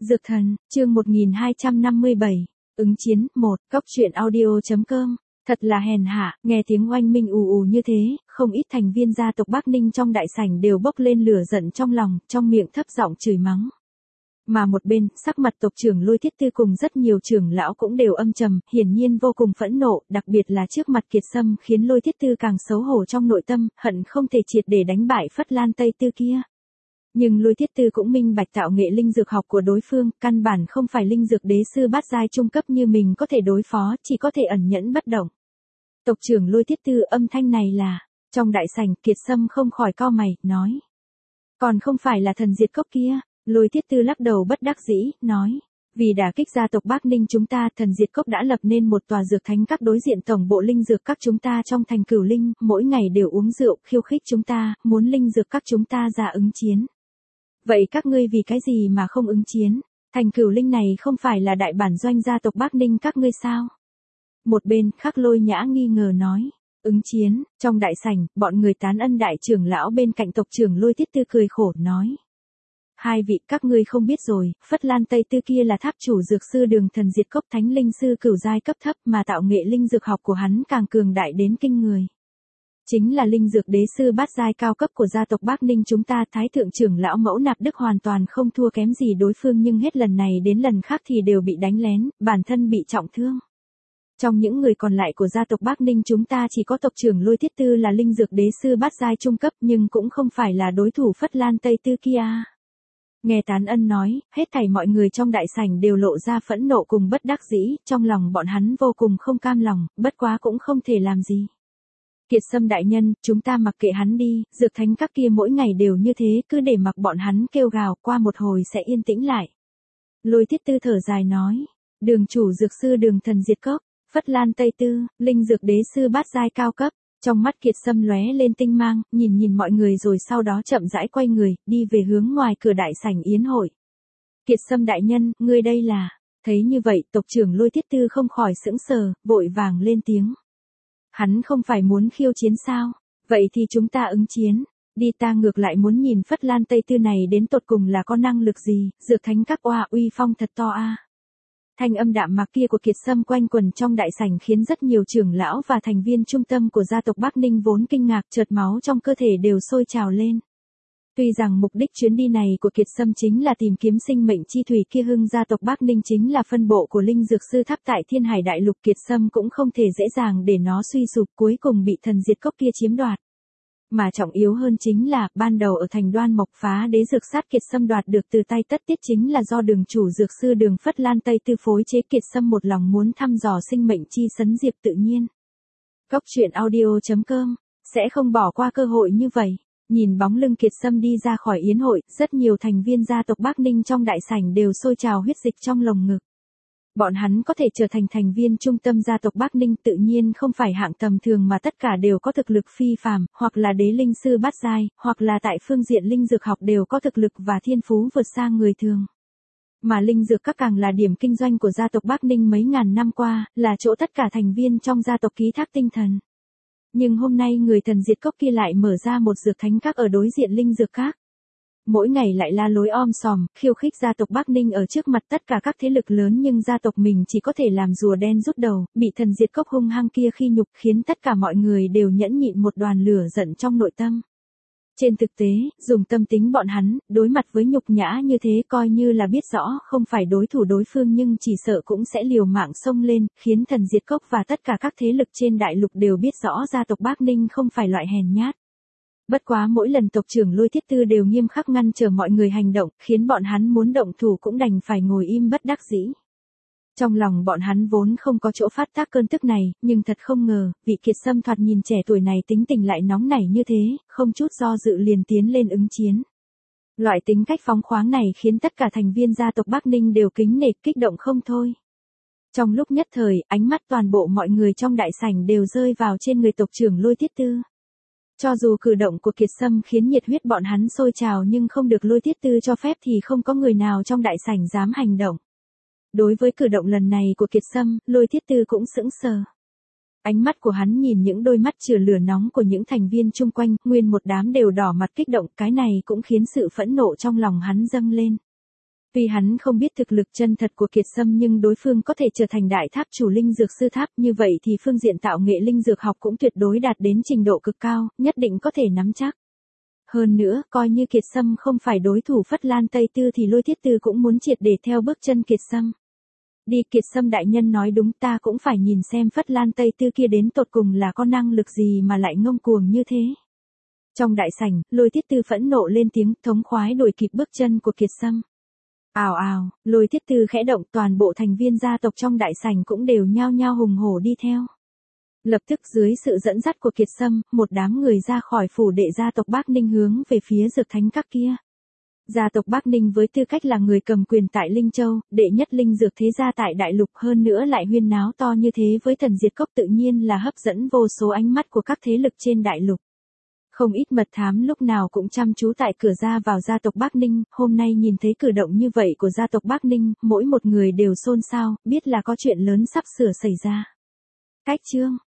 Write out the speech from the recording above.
Dược thần, chương 1257, ứng chiến, 1, Cóc truyện audio.com. Thật là hèn hạ, nghe tiếng oanh minh ù ù như thế, không ít thành viên gia tộc Bắc Ninh trong đại sảnh đều bốc lên lửa giận trong lòng, trong miệng thấp giọng chửi mắng. Mà một bên, sắc mặt tộc trưởng Lôi Thiết Tư cùng rất nhiều trưởng lão cũng đều âm trầm, hiển nhiên vô cùng phẫn nộ, đặc biệt là trước mặt Kiệt Sâm khiến Lôi Thiết Tư càng xấu hổ trong nội tâm, hận không thể triệt để đánh bại Phất Lan Tây Tư kia. Nhưng Lôi Thiết Tư cũng minh bạch tạo nghệ linh dược học của đối phương, căn bản không phải linh dược đế sư bát giai trung cấp như mình có thể đối phó, chỉ có thể ẩn nhẫn bất động. Tộc trưởng Lôi Thiết Tư âm thanh này là, trong đại sảnh Kiệt Sâm không khỏi cau mày, nói. Còn không phải là thần diệt cốc kia, Lôi Thiết Tư lắc đầu bất đắc dĩ, nói. Vì đả kích gia tộc Bắc Ninh chúng ta, thần diệt cốc đã lập nên một tòa dược thánh các đối diện tổng bộ linh dược các chúng ta trong thành Cửu Linh, mỗi ngày đều uống rượu, khiêu khích chúng ta, muốn linh dược các chúng ta ra ứng chiến. Vậy các ngươi vì cái gì mà không ứng chiến? Thành Cửu Linh này không phải là đại bản doanh gia tộc Bắc Ninh các ngươi sao? Một bên, Khắc Lôi Nhã nghi ngờ nói. Ứng chiến, trong đại sảnh, bọn người tán ân đại trưởng lão bên cạnh tộc trưởng Lôi Thiết Tư cười khổ nói. Hai vị các ngươi không biết rồi, Phất Lan Tây Tư kia là tháp chủ dược sư Đường Thần Diệt Cốc thánh linh sư cửu giai cấp thấp mà tạo nghệ linh dược học của hắn càng cường đại đến kinh người. Chính là linh dược đế sư bát giai cao cấp của gia tộc Bắc Ninh chúng ta, thái thượng trưởng lão Mẫu Nạp Đức hoàn toàn không thua kém gì đối phương, nhưng hết lần này đến lần khác thì đều bị đánh lén, bản thân bị trọng thương. Trong những người còn lại của gia tộc Bắc Ninh chúng ta chỉ có tộc trưởng Lôi Thiết Tư là linh dược đế sư bát giai trung cấp, nhưng cũng không phải là đối thủ Phất Lan Tây Tư kia. Nghe Tán Ân nói, hết thảy mọi người trong đại sảnh đều lộ ra phẫn nộ cùng bất đắc dĩ, trong lòng bọn hắn vô cùng không cam lòng, bất quá cũng không thể làm gì. Kiệt Sâm đại nhân, chúng ta mặc kệ hắn đi, dược thánh các kia mỗi ngày đều như thế, cứ để mặc bọn hắn kêu gào, qua một hồi sẽ yên tĩnh lại. Lôi Thiết Tư thở dài nói, Đường chủ dược sư Đường Thần Diệt Cốc, Phất Lan Tây Tư, linh dược đế sư bát giai cao cấp. Trong mắt Kiệt Sâm lóe lên tinh mang, nhìn mọi người rồi sau đó chậm rãi quay người, đi về hướng ngoài cửa đại sảnh yến hội. Kiệt Sâm đại nhân, ngươi đây là. Thấy như vậy, tộc trưởng Lôi Thiết Tư không khỏi sững sờ, vội vàng lên tiếng. Hắn không phải muốn khiêu chiến sao? Vậy thì chúng ta ứng chiến. Đi, ta ngược lại muốn nhìn Phất Lan Tây Tư này đến tột cùng là có năng lực gì, dược thánh các oa uy phong thật to a. Thanh âm đạm mạc kia của Kiệt Sâm quanh quần trong đại sảnh khiến rất nhiều trưởng lão và thành viên trung tâm của gia tộc Bắc Ninh vốn kinh ngạc, chợt máu trong cơ thể đều sôi trào lên. Tuy rằng mục đích chuyến đi này của Kiệt Sâm chính là tìm kiếm sinh mệnh chi thủy kia, hưng gia tộc Bắc Ninh chính là phân bộ của linh dược sư tháp tại Thiên Hải Đại Lục, Kiệt Sâm cũng không thể dễ dàng để nó suy sụp cuối cùng bị thần diệt cốc kia chiếm đoạt. Mà trọng yếu hơn chính là, ban đầu ở thành Đoan Mộc phá đế dược sát Kiệt Sâm đoạt được từ tay Tất Tiết chính là do đường chủ dược sư Đường Phất Lan Tây Tư phối chế. Kiệt Sâm một lòng muốn thăm dò sinh mệnh chi sấn diệp tự nhiên. Cóc truyện audio.com sẽ không bỏ qua cơ hội như vậy. Nhìn bóng lưng Kiệt Sâm đi ra khỏi yến hội, rất nhiều thành viên gia tộc Bắc Ninh trong đại sảnh đều sôi trào huyết dịch trong lồng ngực. Bọn hắn có thể trở thành thành viên trung tâm gia tộc Bắc Ninh tự nhiên không phải hạng tầm thường mà tất cả đều có thực lực phi phàm, hoặc là đế linh sư bát giai, hoặc là tại phương diện linh dược học đều có thực lực và thiên phú vượt xa người thường. Mà linh dược các càng là điểm kinh doanh của gia tộc Bắc Ninh mấy ngàn năm qua, là chỗ tất cả thành viên trong gia tộc ký thác tinh thần. Nhưng hôm nay người thần diệt cốc kia lại mở ra một dược thánh các ở đối diện linh dược các. Mỗi ngày lại la lối om sòm, khiêu khích gia tộc Bắc Ninh ở trước mặt tất cả các thế lực lớn, nhưng gia tộc mình chỉ có thể làm rùa đen rút đầu, bị thần diệt cốc hung hăng kia khi nhục khiến tất cả mọi người đều nhẫn nhịn một đoàn lửa giận trong nội tâm. Trên thực tế, dùng tâm tính bọn hắn, đối mặt với nhục nhã như thế coi như là biết rõ không phải đối thủ đối phương nhưng chỉ sợ cũng sẽ liều mạng xông lên, khiến thần diệt cốc và tất cả các thế lực trên đại lục đều biết rõ gia tộc Bắc Ninh không phải loại hèn nhát. Bất quá mỗi lần tộc trưởng Lôi Thiết Tư đều nghiêm khắc ngăn trở mọi người hành động, khiến bọn hắn muốn động thủ cũng đành phải ngồi im bất đắc dĩ. Trong lòng bọn hắn vốn không có chỗ phát tác cơn tức này, nhưng thật không ngờ, vị Kiệt Sâm thoạt nhìn trẻ tuổi này tính tình lại nóng nảy như thế, không chút do dự liền tiến lên ứng chiến. Loại tính cách phóng khoáng này khiến tất cả thành viên gia tộc Bắc Ninh đều kính nể, kích động không thôi. Trong lúc nhất thời, ánh mắt toàn bộ mọi người trong đại sảnh đều rơi vào trên người tộc trưởng Lôi Thiết Tư. Cho dù cử động của Kiệt Sâm khiến nhiệt huyết bọn hắn sôi trào nhưng không được Lôi Thiết Tư cho phép thì không có người nào trong đại sảnh dám hành động. Đối với cử động lần này của Kiệt Sâm, Lôi Thiết Tư cũng sững sờ. Ánh mắt của hắn nhìn những đôi mắt chứa lửa nóng của những thành viên chung quanh, nguyên một đám đều đỏ mặt kích động, cái này cũng khiến sự phẫn nộ trong lòng hắn dâng lên. Tuy hắn không biết thực lực chân thật của Kiệt Sâm nhưng đối phương có thể trở thành đại tháp chủ linh dược sư tháp, như vậy thì phương diện tạo nghệ linh dược học cũng tuyệt đối đạt đến trình độ cực cao, nhất định có thể nắm chắc. Hơn nữa, coi như Kiệt Sâm không phải đối thủ Phất Lan Tây Tư thì Lôi Thiết Tư cũng muốn triệt để theo bước chân Kiệt Sâm. Đi, Kiệt Sâm đại nhân nói đúng, ta cũng phải nhìn xem Phất Lan Tây Tư kia đến tột cùng là có năng lực gì mà lại ngông cuồng như thế. Trong đại sảnh, Lôi Thiết Tư phẫn nộ lên tiếng, thống khoái đuổi kịp bước chân của Kiệt Sâm. Ào ào, Lôi Thiết Tư khẽ động, toàn bộ thành viên gia tộc trong đại sảnh cũng đều nhao nhao hùng hổ đi theo. Lập tức dưới sự dẫn dắt của Kiệt Sâm, một đám người ra khỏi phủ đệ gia tộc Bắc Ninh hướng về phía Dược Thánh Các kia. Gia tộc Bắc Ninh với tư cách là người cầm quyền tại Linh Châu, đệ nhất linh dược thế gia tại đại lục, hơn nữa lại huyên náo to như thế với Thần Diệt Cốc, tự nhiên là hấp dẫn vô số ánh mắt của các thế lực trên đại lục. Không ít mật thám lúc nào cũng chăm chú tại cửa ra vào gia tộc Bắc Ninh, hôm nay nhìn thấy cử động như vậy của gia tộc Bắc Ninh, mỗi một người đều xôn xao, biết là có chuyện lớn sắp sửa xảy ra. Cách chương